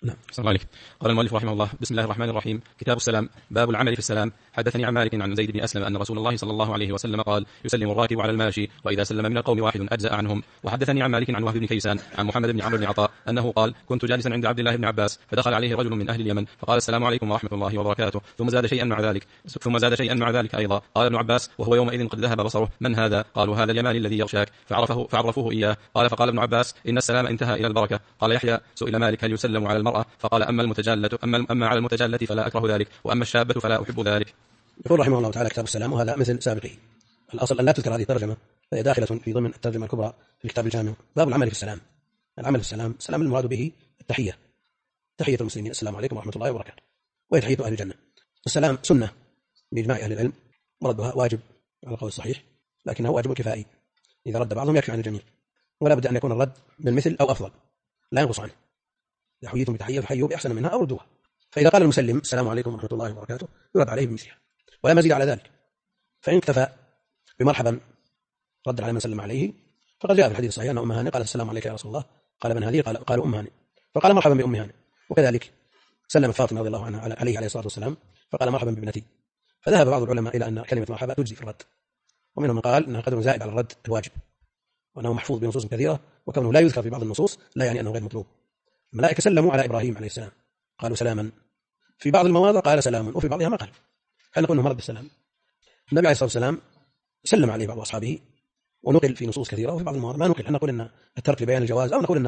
نعم. صلى الله عليه. قال المؤلف رحمه الله: بسم الله الرحمن الرحيم. كتاب السلام. باب العمل في السلام. حدثني عن مالك عن زيد بن أسلم أن رسول الله صلى الله عليه وسلم قال: يسلم الراكب على الماشي وإذا سلم من القوم واحد أجزأ عنهم. وحدثني عن مالك عن وهب بن كيسان عن محمد بن عمرو بن عطاء أنه قال: كنت جالسا عند عبد الله بن عباس فدخل عليه رجل من أهل اليمن فقال: السلام عليكم ورحمة الله وبركاته، ثم زاد شيئا مع ذلك أيضا. قال ابن عباس وهو يومئذ قد ذهب بصره: من هذا؟ قالوا: هذا اليماني الذي يغشاك. فعرفوه إياه. قال: فقال ابن عباس: إن السلام انتهى إلى البركة. قال يحيى: سئل مالك: هل يسلم على المرأة؟ فقال: أما على المتجالة فلا أكره ذلك، وأما الشابة فلا أحب ذلك. يقول رحمه الله تعالى: كتاب السلام، وهذا مثل سابقه. الأصل أن لا تذكر هذه الترجمة، فهي داخلة في ضمن الترجمة الكبرى في الكتاب الجامع. باب العمل في السلام. العمل في السلام، السلام المراد به التحية، تحية المسلمين: السلام عليكم ورحمة الله وبركاته، وهي تحية أهل الجنة. السلام سنة بإجماع أهل العلم، وردها واجب على القول الصحيح، لكنه واجب كفائي، إذا رد بعضهم يكفي عن الجميع، ولا بد أن يكون الرد بالمثل أو أفضل، لا ينقص عنه. إذا حييتم بتحية فحيوا بأحسن منها أو ردوها. فإذا قال المسلم: السلام عليكم ورحمة الله وبركاته، يرد عليه بمثلها ولا مزيد على ذلك. فإن اكتفى بمرحبا رد على من سلم عليه، فقد جاء في الحديث الصحيح أن أم هانئ قالت: السلام عليك يا رسول الله. قال: من هذه؟ قالوا: أم هانئ. فقال: مرحبا بأم هانئ. وكذلك سلمت فاطمة رضي الله عنها عليه الصلاة والسلام، فقال: مرحبا بابنتي. فذهب بعض العلماء إلى أن كلمة مرحبا تجزي في الرد، ومنهم من قال أنها قدر زائد على الرد الواجب، وأنه محفوظ بنصوص كثيرة، وكونه لا يذكر في بعض النصوص لا يعني أنه غير مطلوب. الملائكة سلموا على إبراهيم عليه السلام، قالوا سلاما. في بعض المواضع قال سلام، وفي بعضها ما قال. هل نقول انه مرد بالسلام؟ النبي عليه الصلاه والسلام سلم عليه بعض اصحابه، ونقل في نصوص كثيره، وفي بعض المواضع ما نقل. هل نقول ان الترك لبيان الجواز، او نقول ان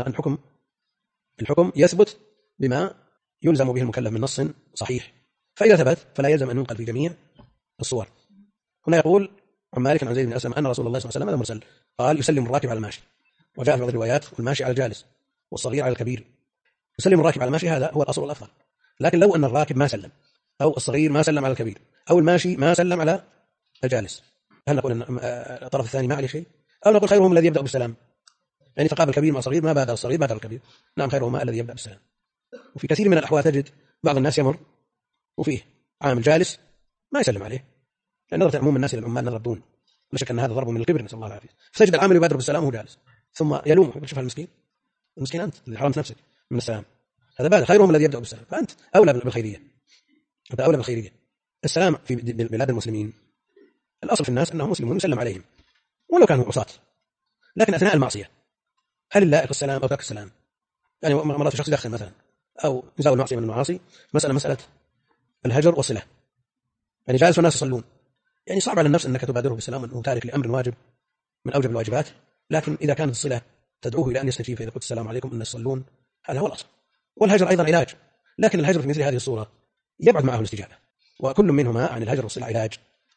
الحكم يثبت بما يلزم به المكلف من نص صحيح، فاذا ثبت فلا يلزم ان ينقل في جميع الصور. هنا يقول عن مالك عن زيد بن أسلم أن رسول الله صلى الله عليه وسلم هذا مرسل قال: يسلم الراكب على الماشي. وجاء في بعض الروايات: والماشي على الجالس، والصغير على الكبير. يسلم الراكب على الماشي، هذا هو الأصل والأفضل. لكن لو أن الراكب ما سلم، أو الصغير ما سلم على الكبير، أو الماشي ما سلم على الجالس، هل نقول أن الطرف الثاني ما عليه شيء؟ أو نقول خيرهم الذي يبدأ بالسلام؟ يعني تقابل الكبير مع الصغير، ما بادر الصغير بادر الكبير. نعم، خيرهما الذي يبدأ بالسلام. وفي كثير من الأحوال تجد بعض الناس يمر وفيه عامل جالس ما يسلم عليه، لأن نظرة عموم الناس إلى العمال نظرة، لا شك أن هذا ضرب من الكبر، نسأل الله العافية. فتجد العامل يبادر بالسلام وهو جالس، ثم يلومه: شوف المسكين أنت اللي حرمت نفسك من السلام، هذا بادر. خيرهم الذي يبدأ بالسلام، فأنت أولى بالخيرية، أنت أولى بالخيرية. السلام في بلاد المسلمين الأصل في الناس أنهم مسلمون يسلم عليهم ولو كانوا عصاة، لكن أثناء المعصية هل اللائق السلام أو ترك السلام؟ يعني مرات شخص يدخن مثلا، أو يزاول المعصية من المعاصي، مسألة الهجر والصلة، يعني جالس والناس يصلون، يعني صعب على النفس أنك تبادره بالسلام وتارك لأمر واجب من أوجب الواجبات. لكن إذا كانت الصلة تدعوه إلى أن يستجيب، فإذا قلت السلام عليكم الناس يصلون، هذا هو الأصل. والهجر أيضا علاج، لكن الهجر في مثل هذه الصورة يبعد معه الاستجابة، وكل منهما عن الهجر والصلة علاج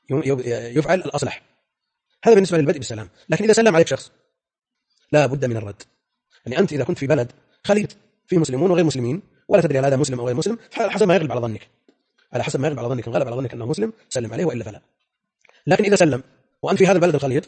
يفعل الأصلح. هذا بالنسبة للبدء بالسلام. لكن إذا سلم عليك شخص لا بد من الرد. يعني أنت إذا كنت في بلد خليط فيه مسلمون وغير مسلمين، ولا تدري هل هذا مسلم أو غير مسلم، على حسب ما يغلب على ظنك، إن غلب على ظنك أنه مسلم سلم عليه، وإلا فلا. لكن إذا سلم وأنت في هذا البلد الخليط،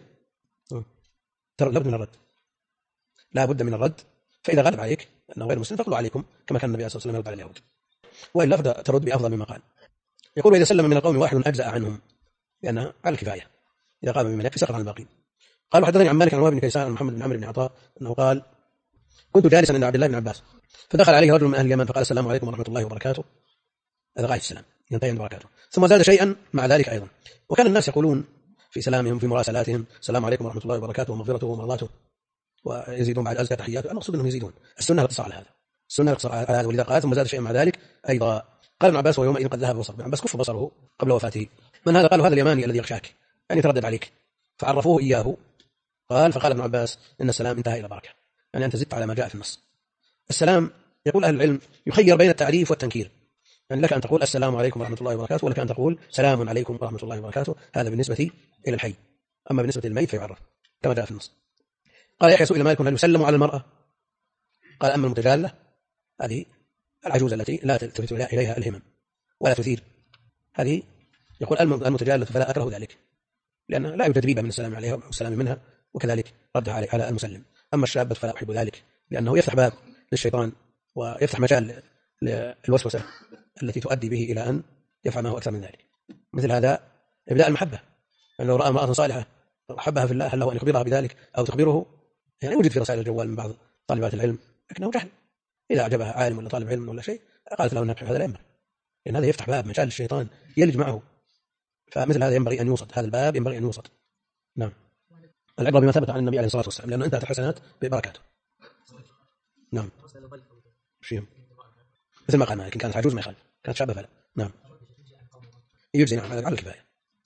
لا بد من الرد. فإذا غلب عليك أنه غير مسلم فقلوا عليكم، كما كان النبي صلى الله عليه وسلم يرد على اليهود، وإلا ترد بأفضل مما قال. يقول: وإذا سلم من القوم واحد أجزأ عنهم، لأنها على الكفاية، إذا قام بمن يكفي سقط عن الباقين. قال: وحدثني عن مالك عن وهب بن كيسان عن محمد بن عمرو بن عطاء أنه قال: كنت جالسا عند عبد الله بن عباس فدخل عليه رجل من أهل اليمن فقال: السلام عليكم ورحمة الله وبركاته. هذا غاية السلام، ينتهي عند بركاته، ثم زاد شيئا مع ذلك أيضا. وكان الناس يقولون في سلامهم في مراسلاتهم: السلام عليكم ورحمة الله وبركاته ومغفرته ومرضاته، ويزيدون بعد أزكى تحياته. أنا أقصد أنهم يزيدون، السنة الاقتصار على هذا، ولذا قال: ثم زاد شيئا مع ذلك أيضا. قال ابن عباس: ويومئذ قد ذهب بصره. ابن عباس كف بصره قبل وفاته. من هذا؟ قالوا: هذا اليماني الذي يغشاك، يعني تردد عليك. فعرفوه إياه. فقال ابن عباس: إن السلام انتهى إلى بركة، يعني أنت زدت على ما جاء في النص. السلام يقول أهل العلم يخير بين التعريف والتنكير، يعني لك أن تقول السلام عليكم ورحمة الله وبركاته، ولك أن تقول سلام عليكم ورحمة الله وبركاته. هذا بالنسبة إلى الحي، أما بالنسبة للميت فيعرف كما جاء في النص. قال يحيى: سئل مالك: هل يسلم على المرأة؟ قال: أما المتجالة، هذه العجوز التي لا تلتفت إليها الهمم ولا تثير، هذه يقول المتجالة فلا أكره ذلك، لأن لا يوجد ريبة من السلام عليها والسلام منها، وكذلك ردها على المسلم. أما الشابة فلا أحب ذلك، لأنه يفتح باب للشيطان ويفتح مجال للوسوسة التي تؤدي به إلى أن يفعل ما هو أكثر من ذلك. مثل هذا إبداء المحبة، يعني لو رأى امرأة صالحة أحبها في الله، هل له أن يخبرها بذلك أو تخبره؟ يعني وجد في رسائل الجوال من بعض طالبات العلم، لكنه جهل، إذا أعجبها عالم ولا طالب علم ولا شيء قالت له نكح، هذا لا ينبغي، لأن هذا يفتح باب مجال الشيطان يلج معه، فمثل هذا ينبغي أن يوصد، هذا الباب ينبغي أن يوصد. نعم. العبرة بما ثبت عن النبي عليه الصلاة والسلام، لأنه انتهت الحسنات ببركاته. نعم. شيء مثل ما قال مالك، كانت عجوز ما يخالف، كانت شابة فلا. نعم. يجزي، نعم، على الكفاية.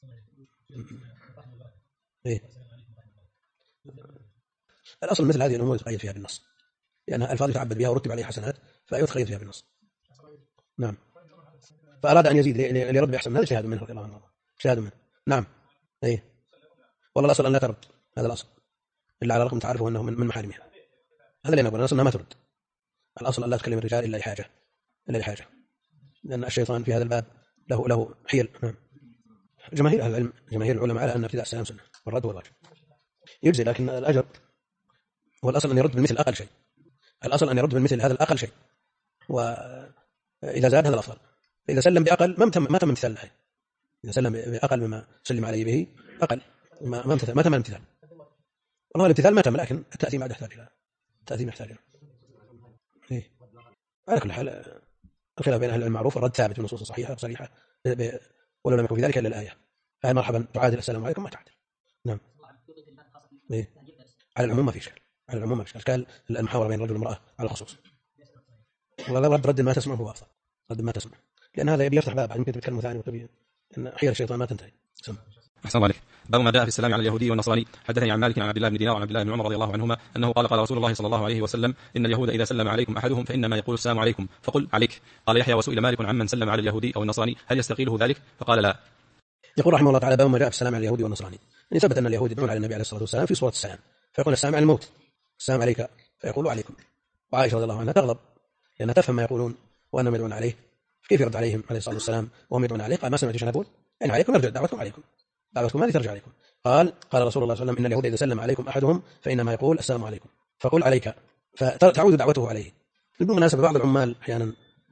إيه؟ الأصل مثل هذه الأمور يتقيد فيها بالنص، لأنها ألفاظ يتعبد بها ورتب عليها حسنات، فيتقيد فيها بالنص. نعم. فأراد أن يزيد ليرد بأحسن، هذا اجتهاد منه رضي الله عنه، اجتهاد منه. نعم. إيه؟ والله الأصل أن لا ترد، هذا الأصل، إلا على رقم تعرفه أنه من محارمها، هذا اللي نقول، الأصل أنها ما ترد. الأصل أن لا تكلم الرجال إلا لحاجة، إلا لحاجة، لأن الشيطان في هذا الباب له حيل. نعم. جماهير أهل العلم، جماهير العلماء على أن ابتداء السلام سنة والرد والواجب يجزي، لكن الأجر والأصل أن يرد بالمثل أقل شيء، الأصل أن يرد بالمثل هذا الأقل شيء، وإذا زاد هذا الأفضل. إذا سلم بأقل ما تم امتثال له، إذا سلم بأقل مما سلم عليه به أقل ما تم الامتثال. والله الامتثال ما تم، لكن التأثيم عاد يحتاج إلى التأثيم، يحتاج إلى إيه. على كل حال الخلاف بين أهل العلم معروف، الرد ثابت بنصوص صحيحة صريحة، ولو لم يكن في ذلك إلا الآية، فهل مرحبا تعادل السلام عليكم ما تعادل. نعم. إيه؟ على العموم ما في إشكال، على العموم ما في إشكال، المحاورة بين الرجل والمرأة على الخصوص. والله رد ما تسمع هو أفضل، رد ما تسمع، لأن هذا يفتح باب يمكن تتكلم ثاني وتبي إن حيل الشيطان ما تنتهي. أحسن الله عليك. باب ما جاء في السلام على اليهودي والنصراني. حدثني عن مالك عن عبد الله بن دينار وعن عبد الله بن عمر رضي الله عنهما أنه قال قال رسول الله صلى الله عليه وسلم إن اليهود إذا سلم عليكم أحدهم فإنما يقول السلام عليكم فقل عليك. قال يحيى وسئل مالك عمن سلم على اليهودي أو النصراني هل يستقيله ذلك فقال لا. يقول رحمه الله تعالى باب ما جاء في السلام على اليهودي والنصراني، يعني ثبت أن اليهود يدعون على النبي عليه الصلاة والسلام في صورة السلام، فيقول السلام على الموت، السلام عليك، فيقول عليكم. وعائشة رضي الله عنها تغضب لأنها تفهم ما يقولون وأنهم يدعون عليه، كيف يرد عليهم عليه الصلاة والسلام وهم يدعون عليه؟ قال ما سمعت شيئا أقول يعني عليكم نرجع دعوتكم عليكم، دعوتكم هذه ترجع عليكم. قال رسول الله صلى الله عليه وسلم إن اليهود إذا سلم عليكم أحدهم فإنما يقول السلام عليكم فقل عليك، فتعود دعوته عليه. بالمناسبة بعض العمال أحيانا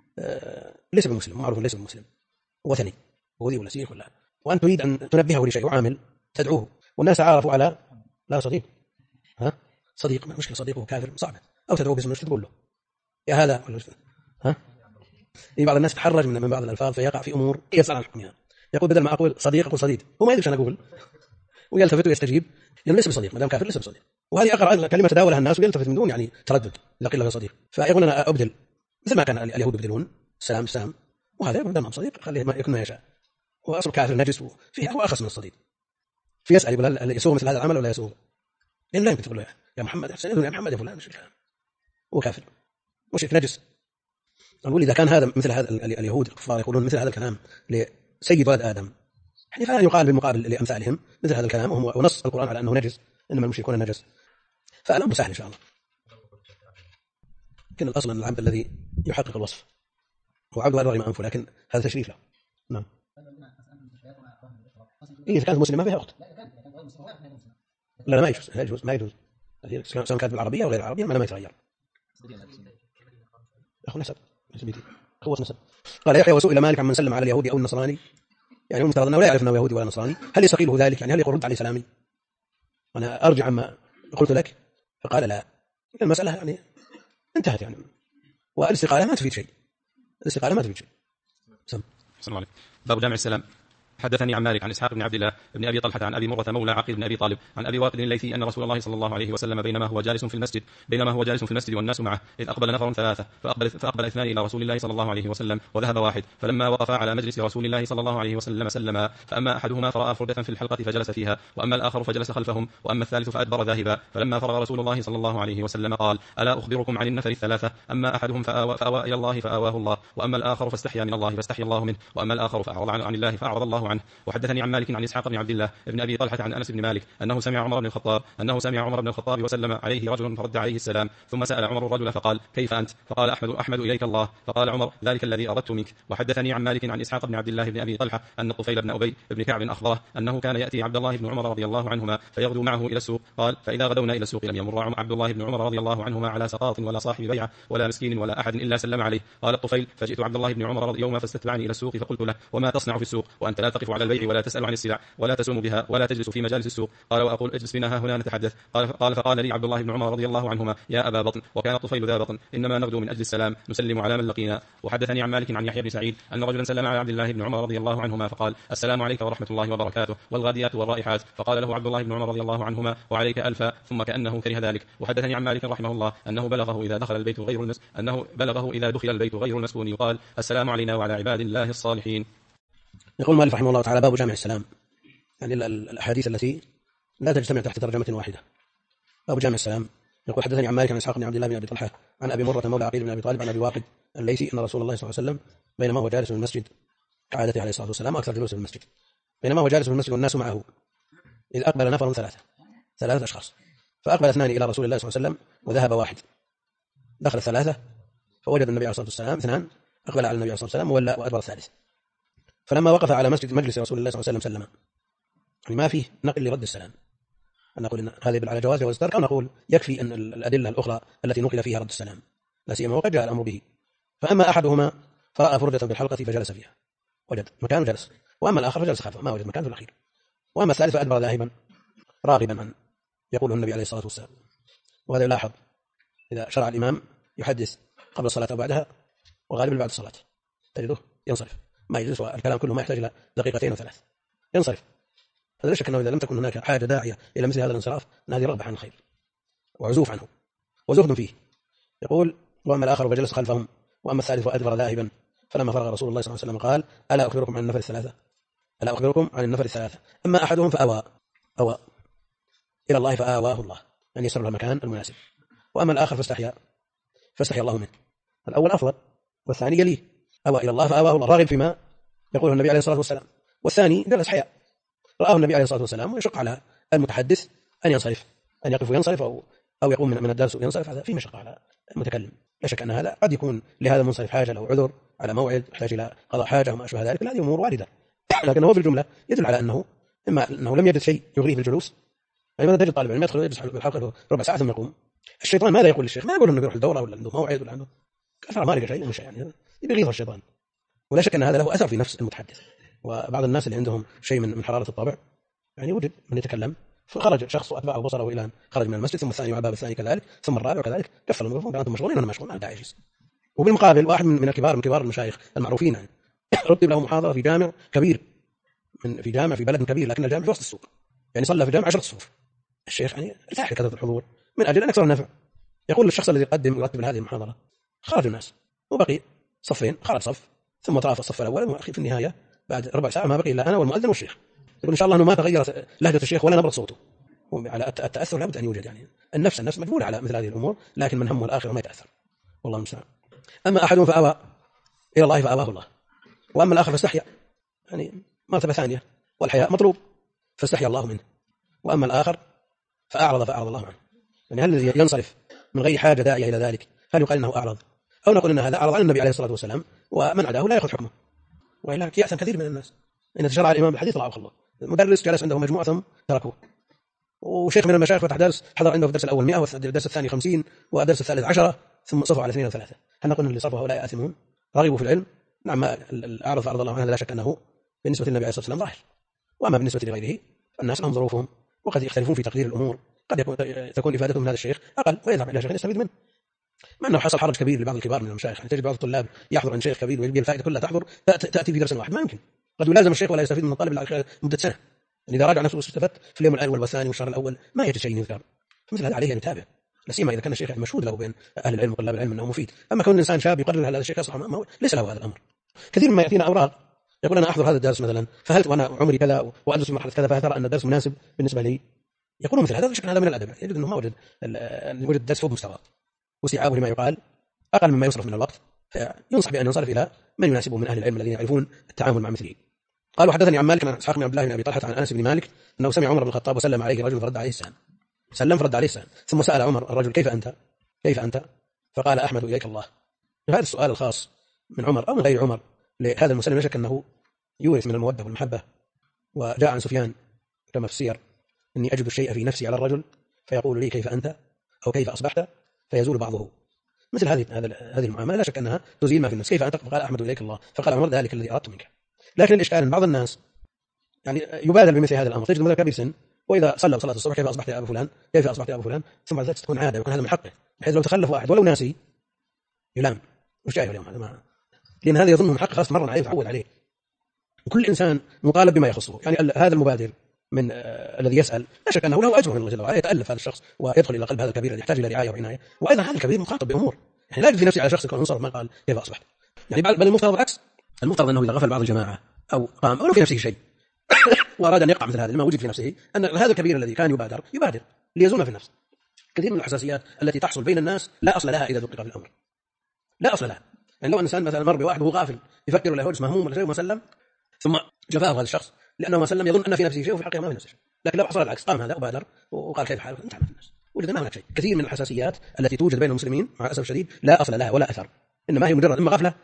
ليس بمسلم، معروف ليس بمسلم، وثني وذي ولا سيخ ولا، وأن تريد أن تنبهه لشيء وعامل تدعوه، والناس عارفوا على لا صديق، ها صديق مشكلة، صديقه كافر صعبة، أو تدعوه باسم تقول له يا هذا ها. بعض الناس تحرج من بعض الألفاظ فيقع في أمور يسأل عن حكمها، يقول بدل ما أقول صديق أقول صديق، هو ما يدري أنا أقول، ويلتفت ويستجيب لأنه ليس بصديق، ما دام كافر ليس بصديق، وهذه أقرأ كلمة تداولها الناس ويلتفت من دون يعني تردد لا قيل له صديق، فيقول أنا أبدل مثل ما كان اليهود يبدلون السلام السلام، وهذا بدل ما صديق خليه ما يكون ما يشاء، وأصل كافر نجس وفيه هو أخص من الصديق، فيسأل يقول هل يسوغ مثل هذا العمل ولا يسوغ؟ لأن لا يمكن تقول له يا محمد يا محمد يا فلان، هو كافر مشرك نجس. نقول إذا كان هذا مثل هذا اليهود الكفار يقولون مثل هذا الكلام لسيد ولد آدم، يعني فلا يقال بالمقابل لأمثالهم مثل هذا الكلام ونص القرآن على أنه نجس، إنما المشركون نجس، فالأمر سهل إن شاء الله. لكن الأصل أن العبد الذي يحقق الوصف هو عبد والد رغم أنفه، لكن هذا تشريف له. نعم. إذا كانت مسلمة فيها أخت، لا ما يجوز ما يجوز سواء كانت بالعربية أو غير العربية ما يتغير. أخو نسب قوة نسب. قال يحيى وسئل مالك عمن سلم على اليهودي أو النصراني، يعني المفترض أنه لا يعرف أنه يهودي ولا نصراني، هل يستقيله ذلك؟ يعني هل يقول رد علي سلامي أنا أرجع عما قلت لك؟ فقال لا، المسألة يعني انتهت يعني، والاستقالة ما تفيد شيء، الاستقالة ما تفيد شيء. سم عليك. باب جامع السلام. حدثني عن مالك عن إسحاق بن عبد الله بن أبي طلحة عن أبي مرة مولى عقيل بن أبي طالب عن أبي واقد الليثي أن رسول الله صلى الله عليه وسلم بينما هو جالس في المسجد والناس معه إذ أقبل نفر ثلاثة فأقبل اثنان إلى رسول الله صلى الله عليه وسلم وذهب واحد، فلما وقفا على مجلس رسول الله صلى الله عليه وسلم سلما، فأما أحدهما فرأى فردة في الحلقة فجلس فيها، وأما الآخر فجلس خلفهم، وأما الثالث فأدبر ذاهبا، فلما فرغ رسول الله صلى الله عليه وسلم قال ألا أخبركم عن النفر الثلاثة؟ أما أحدهم فأوى إلى الله فآواه الله، وأما الآخر فاستحيا من الله فاستحيا الله منه، وأما الآخر فأعرض عن الله فأعرض الله عنه. وحدثني عن مالك عن إسحاق بن عبد الله بن أبي طلحة عن أنس بن مالك أنه سمع عمر بن الخطاب وسلم عليه رجل فرد عليه السلام، ثم سأل عمر الرجل فقال كيف أنت؟ فقال أحمد إليك الله، فقال عمر ذلك الذي أردت منك. وحدثني عن مالك عن إسحاق بن عبد الله بن أبي طلحة أن الطفيل بن أبي بن كعب أخبره أنه كان يأتي عبد الله بن عمر رضي الله عنهما فيغدو معه إلى السوق، قال فإذا غدونا إلى السوق لم يمر عبد الله بن عمر رضي الله عنهما على سقاط ولا صاحب بيعة ولا مسكين ولا أحد إلا سلم عليه. قال الطفيل فجئت عبد الله بن عمر يوما فاستتبعني إلى السوق فقلت له وما تصنع في السوق وأنت لا تقف على البيع ولا تسأل عن السلع ولا تسوم بها ولا تجلس في مجالس السوق. قال وأقول اجلس بنا هنا نتحدث. قال فقال لي عبد الله بن عمر رضي الله عنهما يا أبا بطن وكان الطفيل ذا بطن إنما نغدو من أجل السلام نسلم على من لقينا. وحدثني عن مالك عن يحيى بن سعيد أن رجلا سلم على عبد الله بن عمر رضي الله عنهما فقال السلام عليك ورحمة الله وبركاته والغاديات والرائحات. فقال له عبد الله بن عمر رضي الله عنهما وعليك ألفا ثم كأنه كره ذلك. وحدثني عن مالك رحمه الله أنه بلغه إذا دخل البيت غير المسكون يقال السلام علينا وعلى عباد الله الصالحين. يقول مالك رحمه الله تعالى باب جامع السلام، يعني الأحاديث التي لا تجتمع تحت ترجمة واحدة. باب جامع السلام. يقول حدثني عن مالك عن إسحاق بن عبد الله بن أبي طلحة عن أبي مرة مولى عقيل بن أبي طالب عن أبي واقد الليثي أن رسول الله صلى الله عليه وسلم بينما هو جالس في المسجد كعادته عليه الصلاة والسلام أكثر جلوس في المسجد، بينما هو جالس في المسجد والناس معه إذ أقبل نفر ثلاثة أشخاص، فأقبل اثنان إلى رسول الله صلى الله عليه وسلم وذهب واحد. دخل الثلاثة فوجد النبي عليه الصلاة والسلام اثنان أقبل على النبي عليه الصلاة والسلام وأدبر الثالث. فلما وقف على مجلس رسول الله صلى الله عليه وسلم سلم، يعني ما فيه نقل لرد السلام، أن نقول إن هذا يدل على جواز الترك، أو نقول يكفي أن الأدلة الأخرى التي نقل فيها رد السلام لا سيما وقد جاء الأمر به. فأما أحدهما فرأى فرجة بالحلقة فجلس فيها، وجد مكان جلس، وأما الآخر فجلس خلفه ما وجد مكان في الأخير، وأما الثالث فأدبر ذاهبا راغبا عن يقوله النبي عليه الصلاة والسلام. وهذا يلاحظ إذا شرع الإمام يحدث قبل الصلاة أو بعدها، وغالبا بعد الصلاة تجده ينصرف، ما يجلس، والكلام كله ما يحتاج إلى دقيقتين أو ثلاث ينصرف. هذا لا شك أنه إذا لم تكن هناك حاجة داعية إلى مثل هذا الانصراف أن هذه رغبة عن الخير وعزوف عنه وزهد فيه. يقول وأما الآخر فجلس خلفهم، وأما الثالث فأدبر ذاهبا. فلما فرغ رسول الله صلى الله عليه وسلم قال ألا أخبركم عن النفر الثلاثة أما أحدهم فأوى إلى الله فآواه الله، يعني يسر له المكان المناسب. وأما الآخر فاستحيا الله منه. الأول أفضل والثاني يليه، أوى إلى الله فآواه الله، راغب فيما يقوله النبي عليه الصلاة والسلام. والثاني جلس حياء، رآه النبي عليه الصلاة والسلام ويشق على المتحدث أن ينصرف، أن يقف وينصرف أو يقوم من الدرس وينصرف. هذا في مشقة على المتكلم، لا شك أن هذا قد يكون لهذا المنصرف حاجة له عذر على موعد يحتاج إلى قضاء حاجة وما أشبه ذلك، هذه أمور واردة. لكن هو في الجملة يدل على أنه إما أنه لم يجد شيء يغريه في الجلوس، يعني مثلا تجد طالب علم يدخل ويجلس بالحلقة ربع ساعة ثم يقوم. الشيطان ماذا يقول للشيخ؟ ما يقول انه بيروح الدورة ولا عنده موعد ولا عنده كثر، ما لقى شيء مش يعني يبي يغيظ الشيطان. ولا شك ان هذا له اثر في نفس المتحدث. وبعض الناس اللي عندهم شيء من حرارة الطبع، يعني وجد من يتكلم فخرج شخص واتبعه بصره الى ان خرج من المسجد، ثم الثاني مع الباب الثاني كذلك، ثم الرابع كذلك، قفل الميكروفون، انتم مشغولين انا مشغول، ما داعي يجلس. وبالمقابل واحد من كبار المشايخ المعروفين، يعني رتب له محاضرة في جامع كبير، في بلد كبير، لكن الجامع في وسط السوق، يعني صلى في جامع 10 صفوف. الشيخ يعني ارتاح لكثرة الحضور من أجل أن يكثر النفع. يقول للشخص الذي يرتب هذه المحاضرة خرج الناس وبقي صفين، خرج صف ثم طاف الصف الأول، في النهاية بعد ربع ساعة ما بقي إلا أنا والمؤذن والشيخ. يقول إن شاء الله أنه ما تغيرت لهجة الشيخ ولا نبرة صوته، على التأثر لابد أن يوجد، يعني النفس مجبولة على مثل هذه الأمور، لكن من همه الآخرة ما يتأثر، والله المستعان. أما أحدهم فأوى إلى الله فآواه الله، وأما الآخر فاستحيا، يعني مرتبة ثانية، والحياء مطلوب فاستحيا الله منه. وأما الآخر فأعرض الله عنه. يعني هل الذي ينصرف من غير حاجة داعية إلى ذلك هل يقال إنه أعرض، أو نقول إن هذا أعرض عن النبي عليه الصلاة والسلام ومن عداه لا يأخذ حكمه؟ وإلا يأثم كثير من الناس إن تشرع الإمام بالحديث الله الله، المدرس جلس عنده مجموعة ثم تركوه، وشيخ من المشايخ فتح درس، حضر عنده في الدرس الأول 100 والدرس الثاني 50 والدرس الثالث 10، ثم صفوا على 2 و3. هل نقول إن اللي صرفوا هؤلاء آثمون رغبوا في العلم؟ نعم، الأعرض فأعرض الله عنه لا شك أنه بالنسبة للنبي عليه الصلاة والسلام ظاهر. وأما بالنسبة لغيره فالناس لهم ظروفهم وقد يختلفون في تقدير الأمور، قد تكون إفادتهم من هذا الشيخ أقل ويذهب إلى شيخ يستفيد منه، مع أنه حصل حرج كبير لبعض الكبار من المشايخ. يعني تجد بعض الطلاب يحضر عن شيخ كبير ويبي الفائدة كلها تحضر تأتي في درس واحد، ما يمكن، قد يلازم الشيخ ولا يستفيد من الطالب إلا مدة سنة. يعني إذا راجع نفسه واستفدت في اليوم الأول والثاني والشهر الأول ما يجد شيء يذكر، فمثل هذا عليه أن يتابع، لا سيما إذا كان الشيخ مشهود له بين أهل العلم وطلاب العلم أنه مفيد. أما كون الإنسان شاب يقرر هذا الشيخ يصلح ليس له هذا الأمر. كثير ما يأتينا أوراق يقول أنا أحضر هذا الدرس مثلا، فهل وأنا عمري كذا وأدرس في مرحلة كذا، فهل ترى أن الدرس مناسب بالنسبة لي؟ يقولون مثل هذا، شكل هذا من الأدب، يجد أنه ما وجد الدرس فوق مستوى وسعابه لما يقال أقل مما يصرف من الوقت، فينصح بأن ينصرف إلى من يناسبه من أهل العلم الذين يعرفون التعامل مع مثله. قال وحدثني عن مالك عن إسحاق بن عبد الله بن أبي طلحة عن أنس بن مالك أنه سمع عمر بن الخطاب وسلم عليه رجل فرد عليه السلام، فرد عليه السلام، ثم سأل عمر الرجل كيف أنت؟ فقال أحمد إليك الله. هذا السؤال الخاص من عمر أو من غير عمر لهذا المسلم لا شك أنه يورث من المودة والمحبة. وجاء عن سفيان كما في السير إني أجد الشيء في نفسي على الرجل فيقول لي كيف أنت أو كيف أصبحت فيزول بعضه. مثل هذه المعاملة لا شك أنها تزيل ما في النفس. كيف أنت؟ فقال أحمد إليك الله. فقال عمر ذلك الذي أردت منك. لكن الإشكال أن بعض الناس يعني يبادر بمثل هذا الأمر. تجد مثلا كبير سن وإذا صلى صلاة الصبح كيف أصبحت يا أبو فلان، كيف أصبحت يا أبو فلان، ثم بعد ذلك تكون عادة ويكون هذا من حقه، بحيث لو تخلف واحد ولو ناسي يلام. وش جاي اليوم هذا؟ ما لأن هذا يظنه من حقه، خلاص مرة عليه تعود عليه. وكل إنسان مطالب بما يخصه. يعني هذا المبادر من الذي يسأل لا شك أنه له أجر من الله جل وعلا، يتألف هذا الشخص ويدخل إلى قلب هذا الكبير الذي يحتاج إلى رعاية وعناية. وأيضا هذا الكبير مخاطب بأمور، يعني لا يجد في نفسه على شخص يكون انصرف ما قال كيف أصبحت. يعني بل المفترض العكس، المفترض أنه إذا غفل بعض الجماعة أو قام أو في نفسه شيء وأراد أن يقع مثل هذا لما وجد في نفسه، أن هذا الكبير الذي كان يبادر ليزول في النفس. كثير من الحساسيات التي تحصل بين الناس لا أصل لها إذا دقق في الأمر، لا أصل لها. يعني لو إنسان مثلا مر بواحد وهو غافل يفكر ولا يهوجس مهموم ولا شيء وما سلم، ثم جفاه هذا الشخص لأنه ما سلم يظن أن في نفسه شيء وفي الحقيقة ما في نفسه شيء. لكن لو حصل العكس، قام هذا وبادر وقال كيف حالك، انتهى الناس، وجد ما هناك شيء. كثير من الحساسيات التي توجد بين المسلمين مع الأسف الشديد لا أصل لها ولا أثر، إنما هي مجرد إما غفلة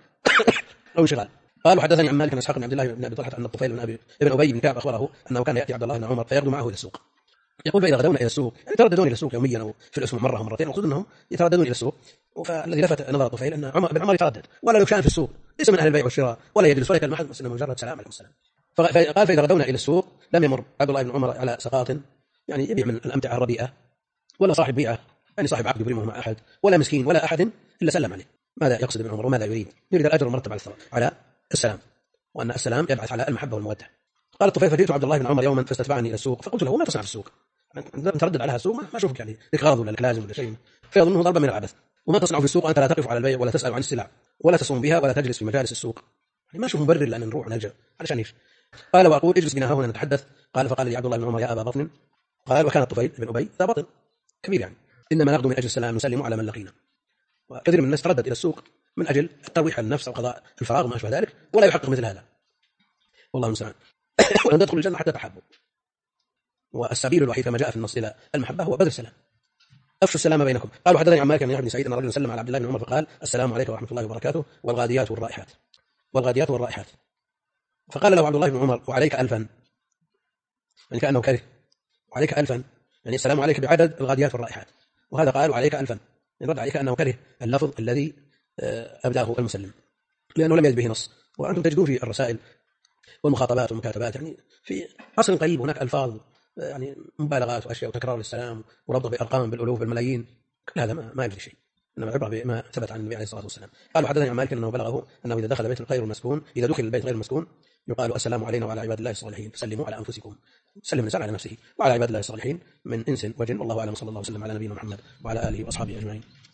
أو انشغال. قال وحدثني عن مالك بن اسحاق بن عبد الله بن ابي طلحه ان الطفيل بن ابي بن كعب اخبره انه كان ياتي عبد الله بن عمر فيغدو معه الى السوق. يقول فاذا غدونا الى السوق، يعني يترددون الى السوق يوميا او في الاسبوع مره ومرتين، المقصود انهم يترددون الى السوق. فالذي لفت نظر الطفيل ان بن عمر يتردد ولا لو كان في السوق، ليس من اهل البيع والشراء ولا يجلس ولا يكلم احد، بس انه مجرد سلام عليكم السلام. فقال فاذا غدونا الى السوق لم يمر عبد الله بن عمر على سقاط، يعني يبيع من الامتعه الرديئه، ولا صاحب بيعه يعني صاحب عقد يبرمه مع احد، ولا مسكين ولا احد الا سلم عليه. ماذا يقصد ابن عمر وماذا يريد؟ يريد الاجر المرتب على السلام، وأن السلام يبعث على المحبة والمودة. قال الطفيل فجئت عبد الله بن عمر يوما فاستتبعني إلى السوق، فقلت له ما تصنع في السوق؟ تردد عليها السوق، ما أشوفك يعني لك غرض ولا لك لازم ولا شيء، فيظنه ضربا من العبث. وما تصنع في السوق أنت لا تقف على البيع ولا تسأل عن السلع ولا تصوم بها ولا تجلس في مجالس السوق؟ يعني ما أشوف مبرر لأن نروح ونرجع علشان إيش؟ قال وأقول اجلس بنا هنا نتحدث. قال فقال لي عبد الله بن عمر يا أبا بطن، قال وكان الطفيل بن أبي ذا بطن كبير، يعني إنما نغدو من أجل السلام نسلم على من لقينا. وكثير من الناس تردد إلى السوق من أجل الترويح عن النفس أو قضاء الفراغ وما أشبه ذلك، ولا يحقق مثل هذا، والله المستعان. ولن تدخل الجنة حتى تحبوا، والسبيل الوحيد كما جاء في النص إلى المحبة هو بذل السلام. أفشوا السلام بينكم. قالوا حدثني عن مالك بن يحيى سعيد أن رجلا سلم على عبد الله بن عمر فقال السلام عليكم ورحمة الله وبركاته والغاديات والرائحات. فقال له عبد الله بن عمر وعليك ألفا، يعني كأنه كره، وعليك ألفا يعني السلام عليك بعدد الغاديات والرائحات، وهذا قال وعليك ألفا يعني رد عليك أنه كره اللفظ الذي أبداه المسلم لأنه لم يجد به نص. وأنتم تجدون في الرسائل والمخاطبات والمكاتبات يعني في عصر قريب هناك ألفاظ يعني مبالغات وأشياء وتكرار للسلام وربط بأرقام بالألوف بالملايين، كل هذا ما يجري شيء، إنما عبرة بما ثبت عن النبي عليه الصلاة والسلام. قال حدثني عن مالك أنه بلغه أنه إذا دخل البيت غير المسكون يقال السلام علينا وعلى عباد الله الصالحين فسلموا على أنفسكم، سلم الإنسان على نفسه وعلى عباد الله الصالحين من إنس وجن، والله أعلم. صلى الله وسلم على نبينا محمد وعلى آله وأصحابه أجمعين.